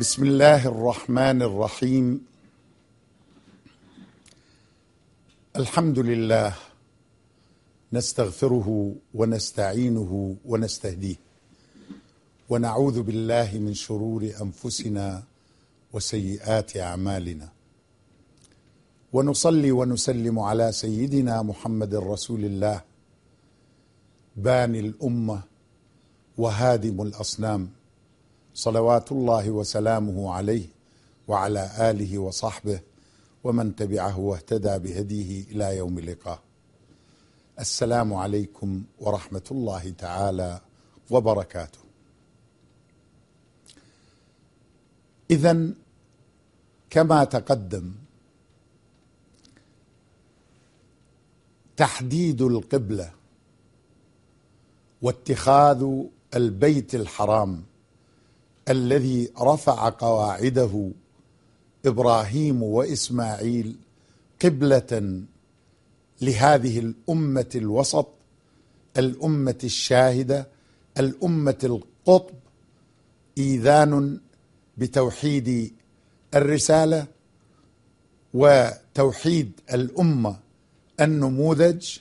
بسم الله الرحمن الرحيم. الحمد لله نستغفره ونستعينه ونستهديه، ونعوذ بالله من شرور أنفسنا وسيئات أعمالنا، ونصلي ونسلم على سيدنا محمد رسول الله باني الأمة وهادم الأصنام، صلوات الله وسلامه عليه وعلى آله وصحبه ومن تبعه واهتدى بهديه إلى يوم اللقاء. السلام عليكم ورحمة الله تعالى وبركاته. إذن كما تقدم، تحديد القبلة واتخاذ البيت الحرام الذي رفع قواعده إبراهيم وإسماعيل قبلة لهذه الأمة الوسط، الأمة الشاهدة، الأمة القطب، إيذان بتوحيد الرسالة وتوحيد الأمة النموذج،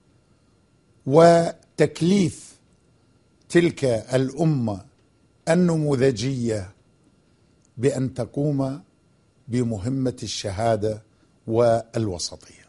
وتكليف تلك الأمة النموذجية بأن تقوم بمهمة الشهادة والوسطية.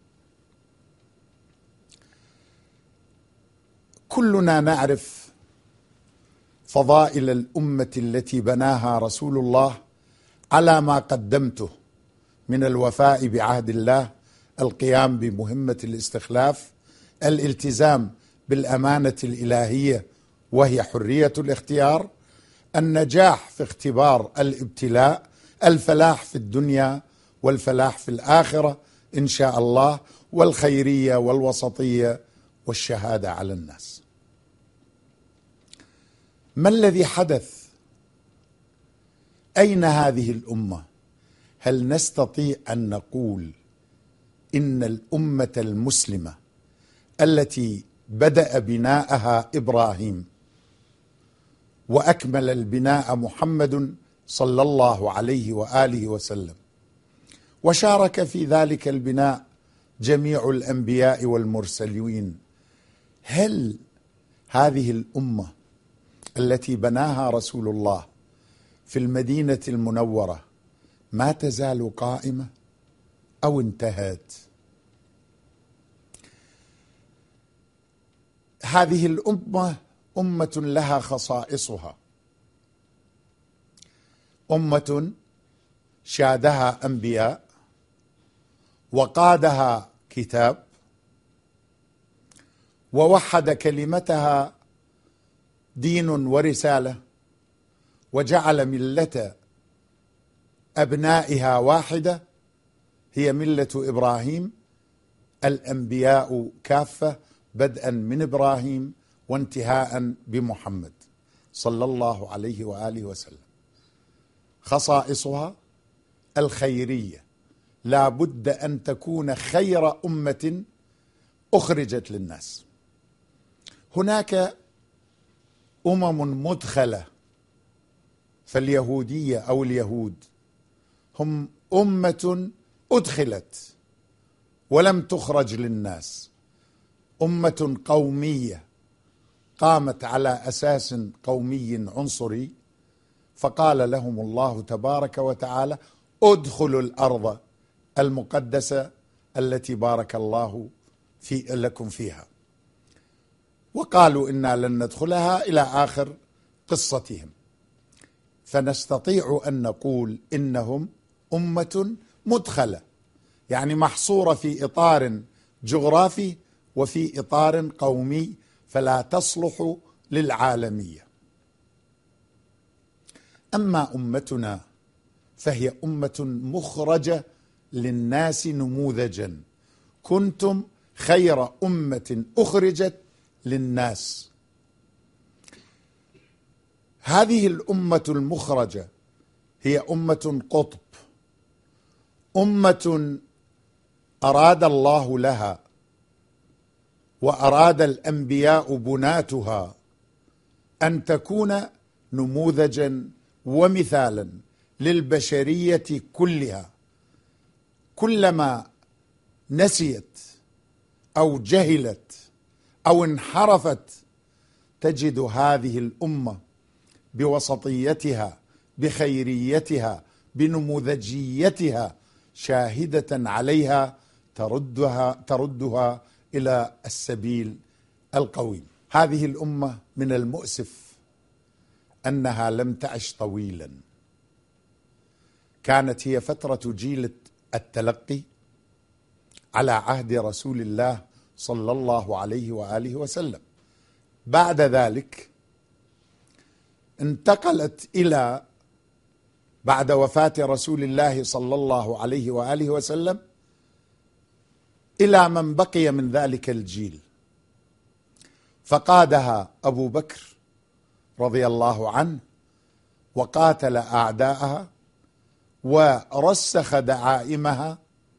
كلنا نعرف فضائل الأمة التي بناها رسول الله على ما قدمته من الوفاء بعهد الله، القيام بمهمة الاستخلاف، الالتزام بالأمانة الإلهية وهي حرية الاختيار، النجاح في اختبار الابتلاء، الفلاح في الدنيا والفلاح في الآخرة إن شاء الله، والخيرية والوسطية والشهادة على الناس. ما الذي حدث؟ أين هذه الأمة؟ هل نستطيع أن نقول إن الأمة المسلمة التي بدأ بناءها إبراهيم وأكمل البناء محمد صلى الله عليه وآله وسلم، وشارك في ذلك البناء جميع الأنبياء والمرسلين، هل هذه الأمة التي بناها رسول الله في المدينة المنورة ما تزال قائمة أو انتهت؟ هذه الأمة أمة لها خصائصها، أمة شادها أنبياء وقادها كتاب ووحد كلمتها دين ورسالة، وجعل ملة أبنائها واحدة هي ملة إبراهيم، الأنبياء كافة بدءا من إبراهيم وانتهاء بمحمد صلى الله عليه وآله وسلم. خصائصها الخيرية، لا بد أن تكون خير أمة أخرجت للناس. هناك أمم مدخلة، فاليهودية أو اليهود هم أمة أدخلت ولم تخرج للناس، أمة قومية قامت على أساس قومي عنصري، فقال لهم الله تبارك وتعالى: ادخلوا الأرض المقدسة التي بارك الله لكم فيها، وقالوا إنا لن ندخلها إلى آخر قصتهم. فنستطيع أن نقول إنهم أمة مدخلة، يعني محصورة في إطار جغرافي وفي إطار قومي، فلا تصلح للعالمية. أما أمتنا فهي أمة مخرجة للناس نموذجا، كنتم خير أمة أخرجت للناس. هذه الأمة المخرجة هي أمة قطب، أمة أراد الله لها وأراد الأنبياء بناتها أن تكون نموذجا ومثالا للبشرية كلها. كلما نسيت أو جهلت أو انحرفت تجد هذه الأمة بوسطيتها، بخيريتها، بنموذجيتها شاهدة عليها تردها إلى السبيل القويم. هذه الأمة من المؤسف أنها لم تعش طويلا. كانت هي فترة جيل التلقي على عهد رسول الله صلى الله عليه وآله وسلم. بعد ذلك انتقلت بعد وفاة رسول الله صلى الله عليه وآله وسلم إلى من بقي من ذلك الجيل، فقادها أبو بكر رضي الله عنه وقاتل أعداءها ورسخ دعائمها،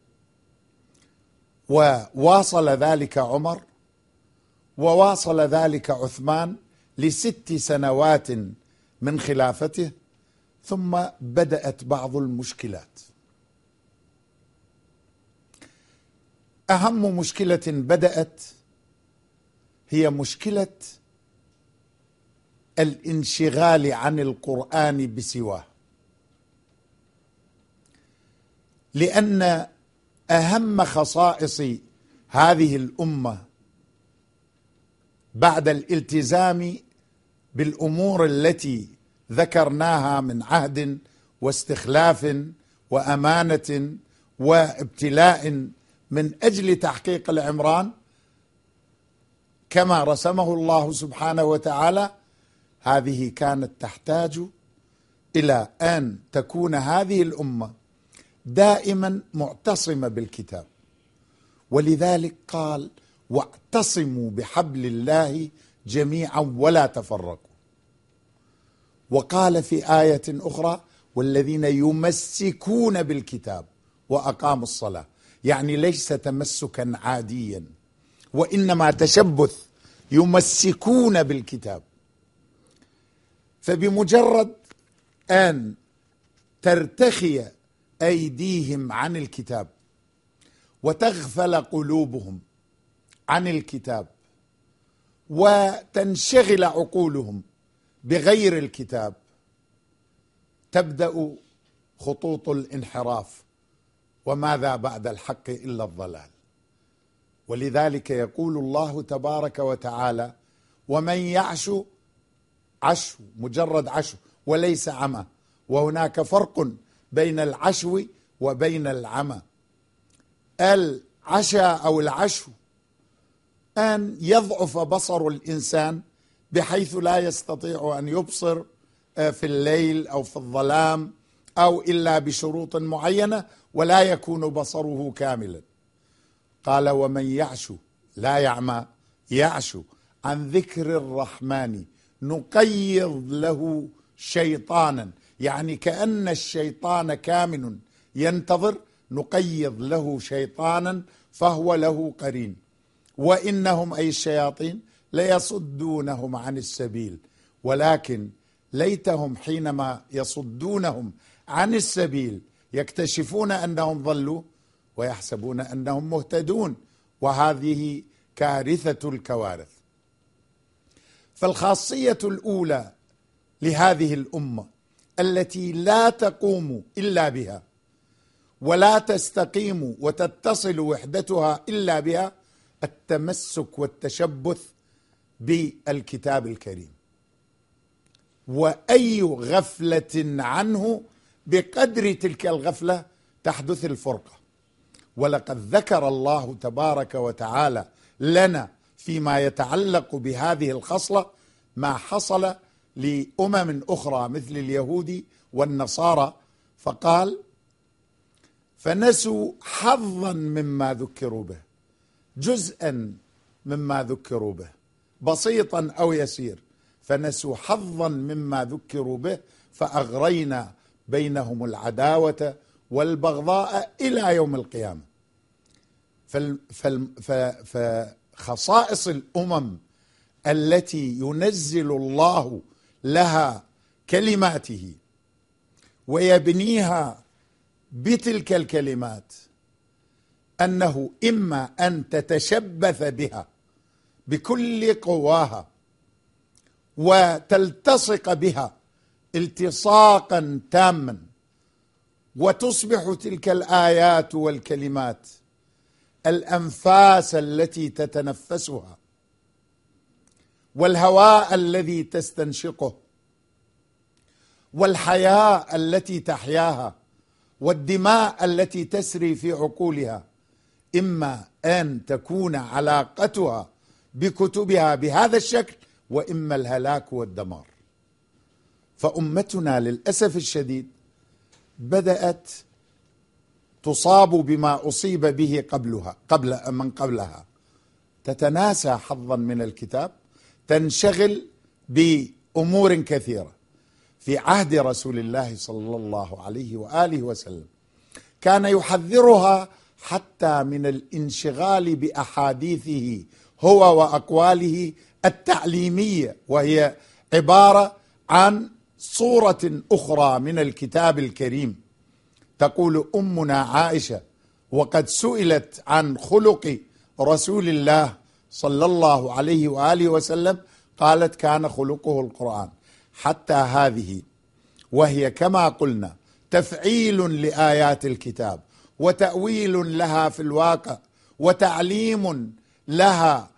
وواصل ذلك عمر، وواصل ذلك عثمان ل6 سنوات من خلافته، ثم بدأت بعض المشكلات. أهم مشكلة بدأت هي مشكلة الانشغال عن القرآن بسواه، لأن أهم خصائص هذه الأمة بعد الالتزام بالأمور التي ذكرناها من عهد واستخلاف وأمانة وابتلاء من أجل تحقيق العمران كما رسمه الله سبحانه وتعالى، هذه كانت تحتاج إلى أن تكون هذه الأمة دائما معتصمة بالكتاب. ولذلك قال: واعتصموا بحبل الله جميعا ولا تفرقوا. وقال في آية أخرى: والذين يمسكون بالكتاب وأقاموا الصلاة. يعني ليس تمسكا عاديا، وإنما تشبث، يمسكون بالكتاب. فبمجرد أن ترتخي أيديهم عن الكتاب وتغفل قلوبهم عن الكتاب وتنشغل عقولهم بغير الكتاب، تبدأ خطوط الانحراف، وماذا بعد الحق إلا الضلال. ولذلك يقول الله تبارك وتعالى: ومن يعش، عشو مجرد عشو وليس عمى، وهناك فرق بين العشو وبين العمى. العشاء أو العشو أن يضعف بصر الإنسان بحيث لا يستطيع أن يبصر في الليل أو في الظلام أو إلا بشروط معينة، ولا يكون بصره كاملا. قال: ومن يعشو، لا يعمى، يعشو عن ذكر الرحمن نقيض له شيطانا، يعني كأن الشيطان كامن ينتظر، نقيض له شيطانا فهو له قرين، وإنهم أي الشياطين ليصدونهم عن السبيل، ولكن ليتهم حينما يصدونهم عن السبيل يكتشفون أنهم ضلوا ويحسبون أنهم مهتدون، وهذه كارثة الكوارث. فالخاصية الأولى لهذه الأمة التي لا تقوم إلا بها ولا تستقيم وتتصل وحدتها إلا بها التمسك والتشبث بالكتاب الكريم، وأي غفلة عنه بقدر تلك الغفلة تحدث الفرقة. ولقد ذكر الله تبارك وتعالى لنا فيما يتعلق بهذه الخصلة ما حصل لأمم أخرى مثل اليهود والنصارى، فقال: فنسوا حظا مما ذكروا به، جزءا مما ذكروا به، بسيطا أو يسير، فنسوا حظا مما ذكروا به فأغرينا بينهم العداوة والبغضاء إلى يوم القيامة. فخصائص الأمم التي ينزل الله لها كلماته ويبنيها بتلك الكلمات أنه إما أن تتشبث بها بكل قواها وتلتصق بها التصاقا تاما، وتصبح تلك الآيات والكلمات الأنفاس التي تتنفسها والهواء الذي تستنشقه والحياة التي تحياها والدماء التي تسري في عقولها. إما أن تكون علاقتها بكتبها بهذا الشكل، وإما الهلاك والدمار. فأمتنا للأسف الشديد بدأت تصاب بما أصيب به قبلها، تتناسى حظا من الكتاب، تنشغل بأمور كثيرة. في عهد رسول الله صلى الله عليه وآله وسلم كان يحذرها حتى من الانشغال بأحاديثه هو وأقواله التعليمية، وهي عبارة عن صورة أخرى من الكتاب الكريم. تقول أمنا عائشة وقد سئلت عن خلق رسول الله صلى الله عليه وآله وسلم، قالت كان خلقه القرآن. حتى هذه وهي كما قلنا تفعيل لآيات الكتاب وتأويل لها في الواقع وتعليم لها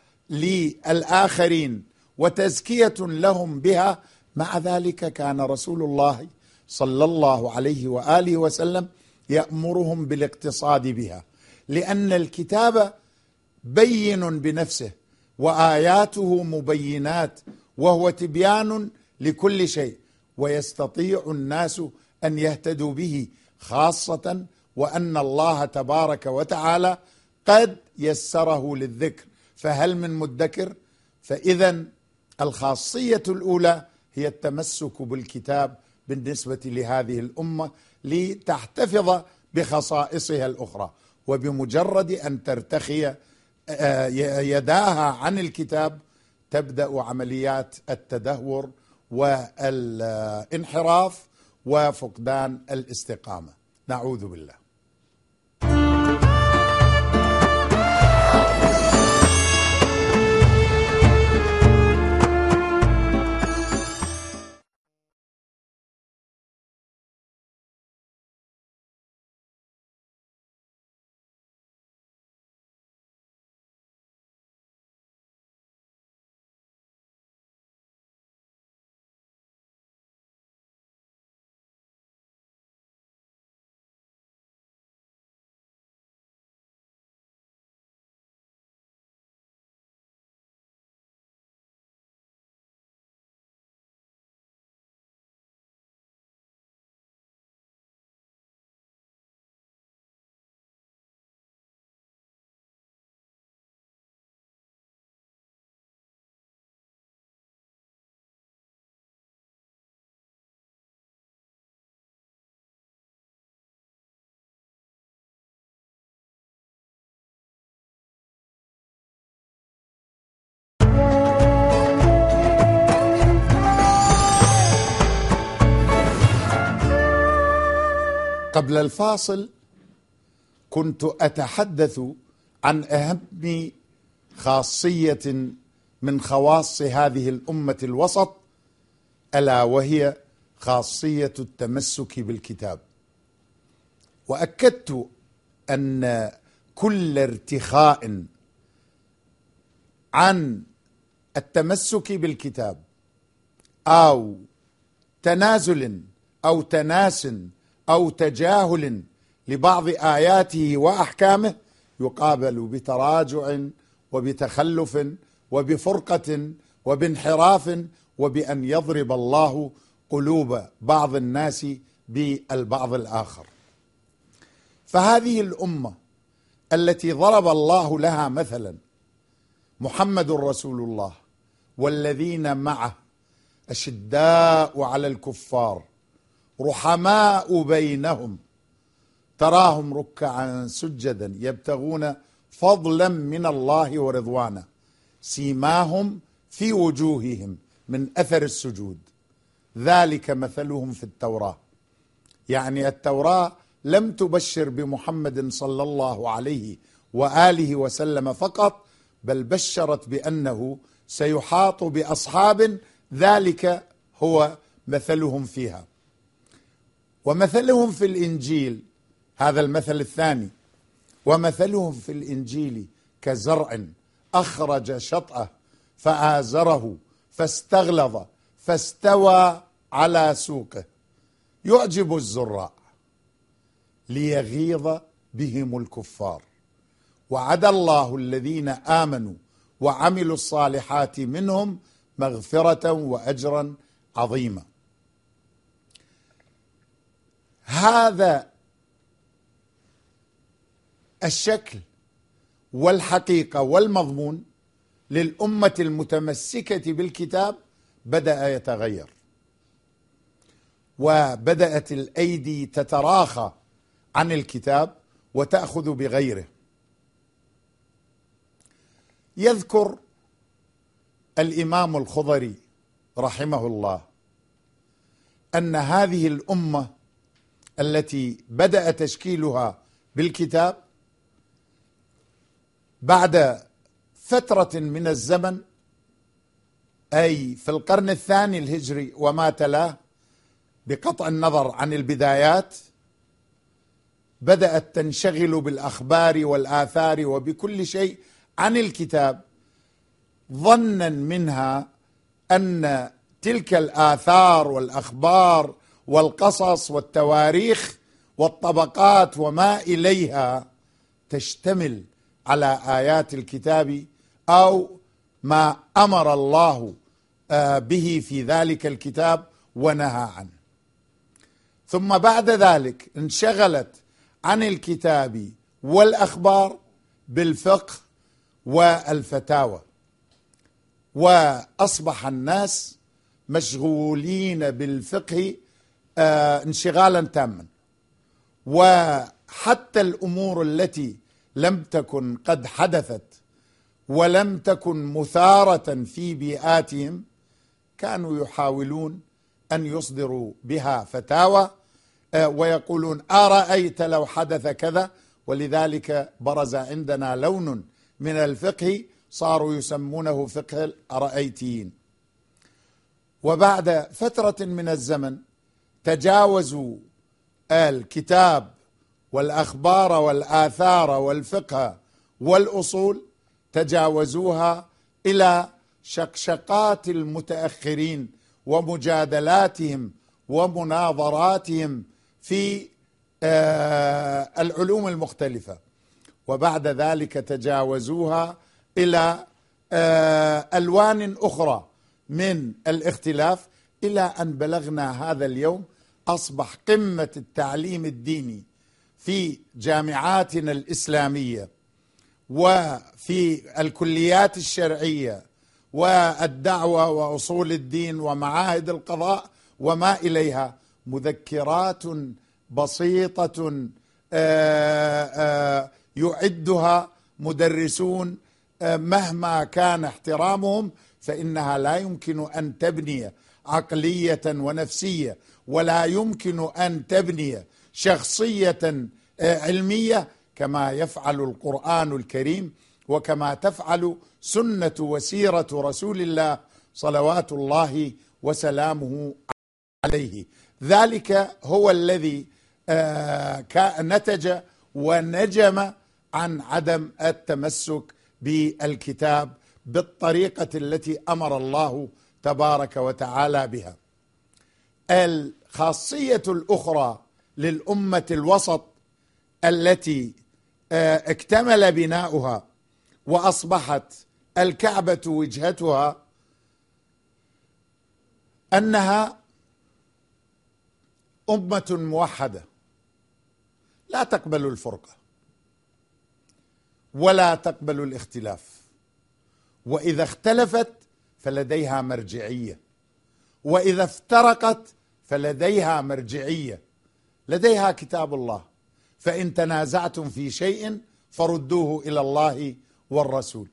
للآخرين وتزكية لهم بها، مع ذلك كان رسول الله صلى الله عليه وآله وسلم يأمرهم بالاقتصاد بها، لأن الكتاب بين بنفسه وآياته مبينات، وهو تبيان لكل شيء، ويستطيع الناس أن يهتدوا به، خاصة وأن الله تبارك وتعالى قد يسره للذكر، فهل من مدكر؟ فإذا الخاصية الأولى هي التمسك بالكتاب بالنسبة لهذه الأمة لتحتفظ بخصائصها الأخرى. وبمجرد أن ترتخي يداها عن الكتاب تبدأ عمليات التدهور والانحراف وفقدان الاستقامة. نعوذ بالله. قبل الفاصل كنت أتحدث عن أهم خاصية من خواص هذه الأمة الوسط، ألا وهي خاصية التمسك بالكتاب. وأكدت أن كل ارتخاء عن التمسك بالكتاب أو تنازل أو تناس أو تجاهل لبعض آياته وأحكامه يقابل بتراجع وبتخلف وبفرقة وبانحراف، وبأن يضرب الله قلوب بعض الناس بالبعض الآخر. فهذه الأمة التي ضرب الله لها مثلا محمد رسول الله والذين معه أشداء على الكفار رحماء بينهم تراهم ركعا سجدا يبتغون فضلا من الله ورضوانه سيماهم في وجوههم من أثر السجود ذلك مثلهم في التوراة يعني التوراة لم تبشر بمحمد صلى الله عليه وآله وسلم فقط، بل بشرت بأنه سيحاط بأصحاب ذلك هو مثلهم فيها. ومثلهم في الإنجيل، هذا المثل الثاني، ومثلهم في الإنجيل كزرع أخرج شطأه فآزره فاستغلظ فاستوى على سوقه يعجب الزراع ليغيظ بهم الكفار، وعد الله الذين آمنوا وعملوا الصالحات منهم مغفرة وأجرا عظيما. هذا الشكل والحقيقة والمضمون للأمة المتمسكة بالكتاب بدأ يتغير، وبدأت الأيدي تتراخى عن الكتاب وتأخذ بغيره. يذكر الإمام الخضري رحمه الله أن هذه الأمة التي بدأ تشكيلها بالكتاب بعد فترة من الزمن، أي في القرن الثاني الهجري وما تلاه بقطع النظر عن البدايات، بدأت تنشغل بالأخبار والآثار وبكل شيء عن الكتاب، ظنا منها أن تلك الآثار والأخبار والقصص والتواريخ والطبقات وما إليها تشتمل على آيات الكتاب أو ما أمر الله به في ذلك الكتاب ونهى عنه. ثم بعد ذلك انشغلت عن الكتاب والأخبار بالفقه والفتاوى، وأصبح الناس مشغولين بالفقه انشغالا تاما، وحتى الأمور التي لم تكن قد حدثت ولم تكن مثارة في بيئاتهم كانوا يحاولون أن يصدروا بها فتاوى ويقولون أرأيت لو حدث كذا. ولذلك برز عندنا لون من الفقه صاروا يسمونه فقه الأرأيتيين. وبعد فترة من الزمن تجاوزوا الكتاب والأخبار والآثار والفقه والأصول، تجاوزوها إلى شقشقات المتأخرين ومجادلاتهم ومناظراتهم في العلوم المختلفة. وبعد ذلك تجاوزوها إلى ألوان أخرى من الاختلاف، إلى أن بلغنا هذا اليوم أصبح قمة التعليم الديني في جامعاتنا الإسلامية وفي الكليات الشرعية والدعوة وأصول الدين ومعاهد القضاء وما إليها مذكرات بسيطة يعدها مدرسون مهما كان احترامهم، فإنها لا يمكن أن تبني عقلية ونفسية، ولا يمكن أن تبني شخصية علمية كما يفعل القرآن الكريم وكما تفعل سنة وسيرة رسول الله صلوات الله وسلامه عليه. ذلك هو الذي نتج ونجم عن عدم التمسك بالكتاب بالطريقة التي أمر الله تبارك وتعالى بها. الخاصية الأخرى للأمة الوسط التي اكتمل بناؤها وأصبحت الكعبة وجهتها أنها أمة موحدة لا تقبل الفرقة ولا تقبل الاختلاف، وإذا اختلفت فلديها مرجعية، وإذا افترقت فلديها مرجعية، لديها كتاب الله، فإن تنازعتم في شيء فردوه إلى الله والرسول.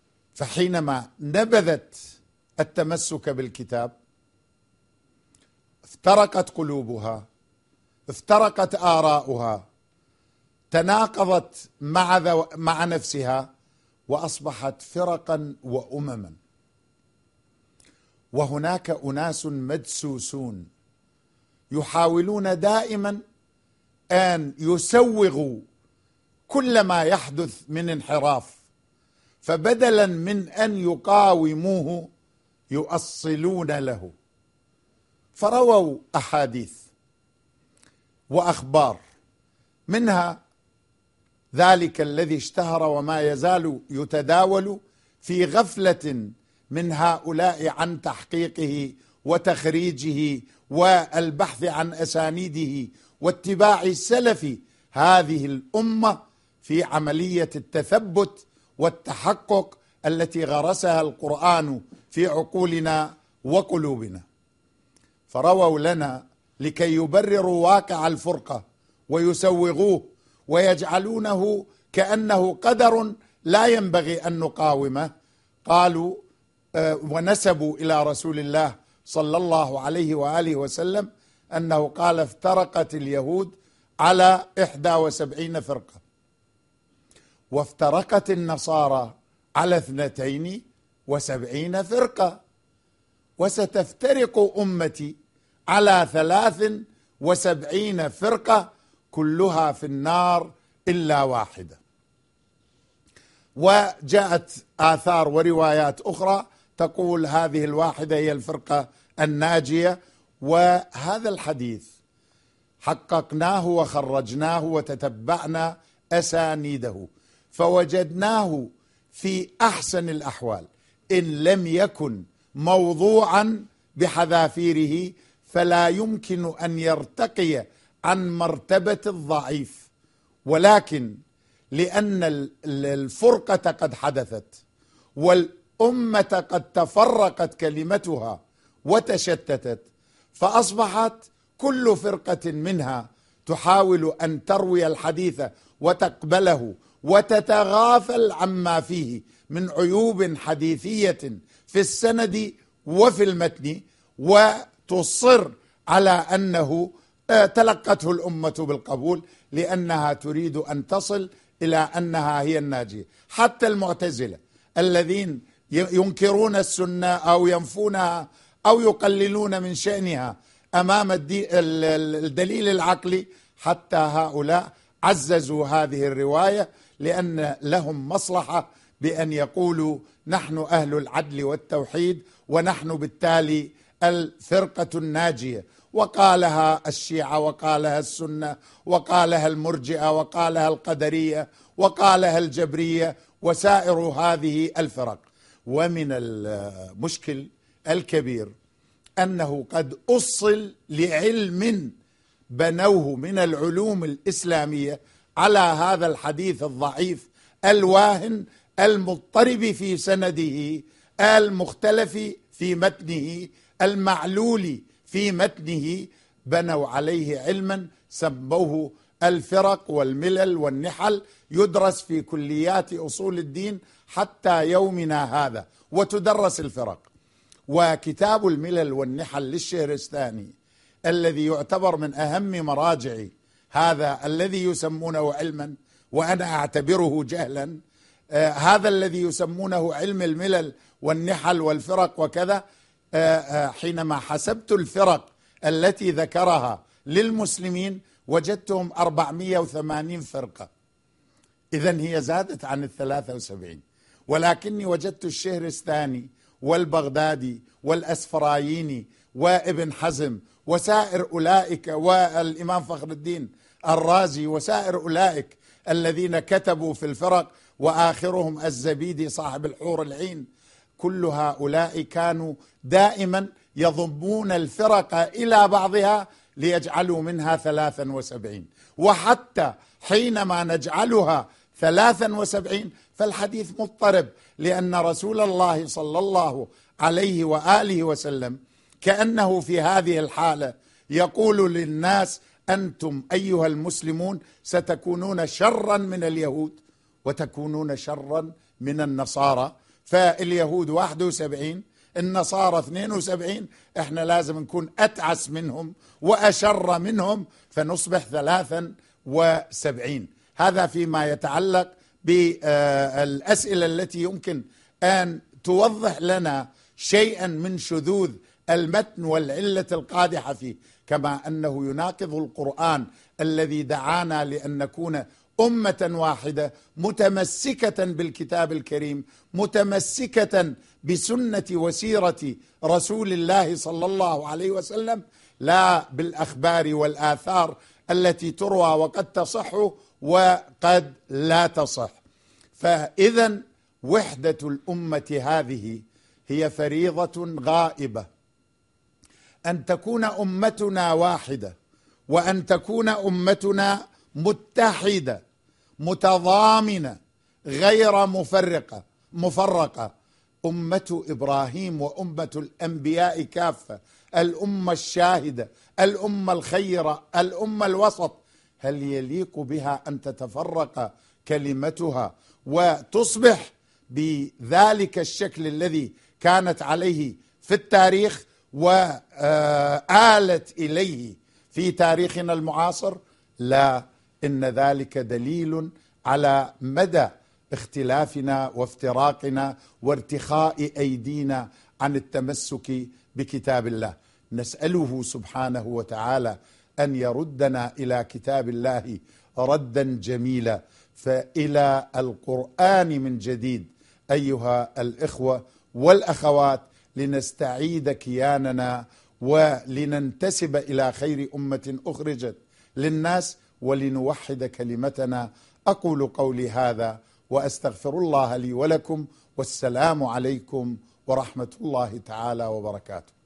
فحينما نبذت التمسك بالكتاب افترقت قلوبها، افترقت آراؤها، تناقضت مع نفسها، وأصبحت فرقا وأمما. وهناك أناس مدسوسون يحاولون دائما أن يسوغوا كل ما يحدث من انحراف، فبدلا من أن يقاوموه يؤصلون له. فرووا أحاديث وأخبار، منها ذلك الذي اشتهر وما يزال يتداول في غفلة من هؤلاء عن تحقيقه وتخريجه والبحث عن أسانيده واتباع سلف هذه الأمة في عملية التثبت والتحقق التي غرسها القرآن في عقولنا وقلوبنا. فرووا لنا لكي يبرروا واقع الفرقة ويسوغوه ويجعلونه كأنه قدر لا ينبغي أن نقاومه، قالوا ونسبوا إلى رسول الله صلى الله عليه وآله وسلم أنه قال افترقت اليهود على 71 فرقة، وافترقت النصارى على 72 فرقة، وستفترق أمتي على 73 فرقة كلها في النار إلا واحدة. وجاءت آثار وروايات أخرى تقول هذه الواحدة هي الفرقة الناجية. وهذا الحديث حققناه وخرجناه وتتبعنا أسانيده، فوجدناه في أحسن الأحوال إن لم يكن موضوعا بحذافيره فلا يمكن أن يرتقي عن مرتبة الضعيف، ولكن لأن الفرقة قد حدثت والأمة قد تفرقت كلمتها وتشتتت، فأصبحت كل فرقة منها تحاول أن تروي الحديث وتقبله وتتغافل عما فيه من عيوب حديثية في السند وفي المتن، وتصر على أنه تلقته الأمة بالقبول لأنها تريد أن تصل إلى أنها هي الناجية. حتى المعتزلة الذين ينكرون السنة أو ينفونها أو يقللون من شأنها أمام الدليل العقلي، حتى هؤلاء عززوا هذه الرواية لأن لهم مصلحة بأن يقولوا نحن أهل العدل والتوحيد ونحن بالتالي الفرقة الناجية. وقالها الشيعة وقالها السنة وقالها المرجئة وقالها القدرية وقالها الجبرية وسائر هذه الفرق. ومن المشكل الكبير أنه قد أصل لعلم بنوه من العلوم الإسلامية على هذا الحديث الضعيف الواهن المضطرب في سنده المختلف في متنه المعلول في متنه، بنوا عليه علما سموه الفرق والملل والنحل، يدرس في كليات أصول الدين حتى يومنا هذا وتدرس الفرق. وكتاب الملل والنحل للشهرستاني الذي يعتبر من أهم مراجع هذا الذي يسمونه علما وأنا أعتبره جهلا، هذا الذي يسمونه علم الملل والنحل والفرق وكذا، حينما حسبت الفرق التي ذكرها للمسلمين وجدتهم 480 فرقة، إذن هي زادت عن 73. ولكني وجدت الشهرستاني والبغدادي والأسفرايني وابن حزم وسائر أولئك والإمام فخر الدين الرازي وسائر أولئك الذين كتبوا في الفرق، وآخرهم الزبيدي صاحب الحور العين، كل هؤلاء كانوا دائما يضمون الفرق إلى بعضها ليجعلوا منها 73. وحتى حينما نجعلها 73 فالحديث مضطرب، لأن رسول الله صلى الله عليه وآله وسلم كأنه في هذه الحالة يقول للناس أنتم أيها المسلمون ستكونون شرا من اليهود وتكونون شرا من النصارى. فاليهود 71، النصارى 72، احنا لازم نكون أتعس منهم وأشر منهم فنصبح 73. هذا فيما يتعلق بالأسئلة التي يمكن أن توضح لنا شيئا من شذوذ المتن والعلة القادحة فيه، كما أنه يناقض القرآن الذي دعانا لأن نكون أمة واحدة متمسكة بالكتاب الكريم، متمسكة بسنة وسيرة رسول الله صلى الله عليه وسلم، لا بالأخبار والآثار التي تروى وقد تصح وقد لا تصح. فإذا وحدة الأمة هذه هي فريضة غائبة، أن تكون أمتنا واحدة، وأن تكون أمتنا متحدة متضامنة غير مفرقة. أمة إبراهيم وأمة الأنبياء كافة، الأمة الشاهدة، الأمة الخيرة، الأمة الوسط، هل يليق بها أن تتفرق كلمتها وتصبح بذلك الشكل الذي كانت عليه في التاريخ وآلت إليه في تاريخنا المعاصر؟ لا، إن ذلك دليل على مدى اختلافنا وافتراقنا وارتخاء أيدينا عن التمسك بكتاب الله. نسأله سبحانه وتعالى أن يردنا إلى كتاب الله ردا جميلا، فإلى القرآن من جديد أيها الإخوة والأخوات، لنستعيد كياننا ولننتسب إلى خير أمة أخرجت للناس ولنوحد كلمتنا. أقول قولي هذا وأستغفر الله لي ولكم، والسلام عليكم ورحمة الله تعالى وبركاته.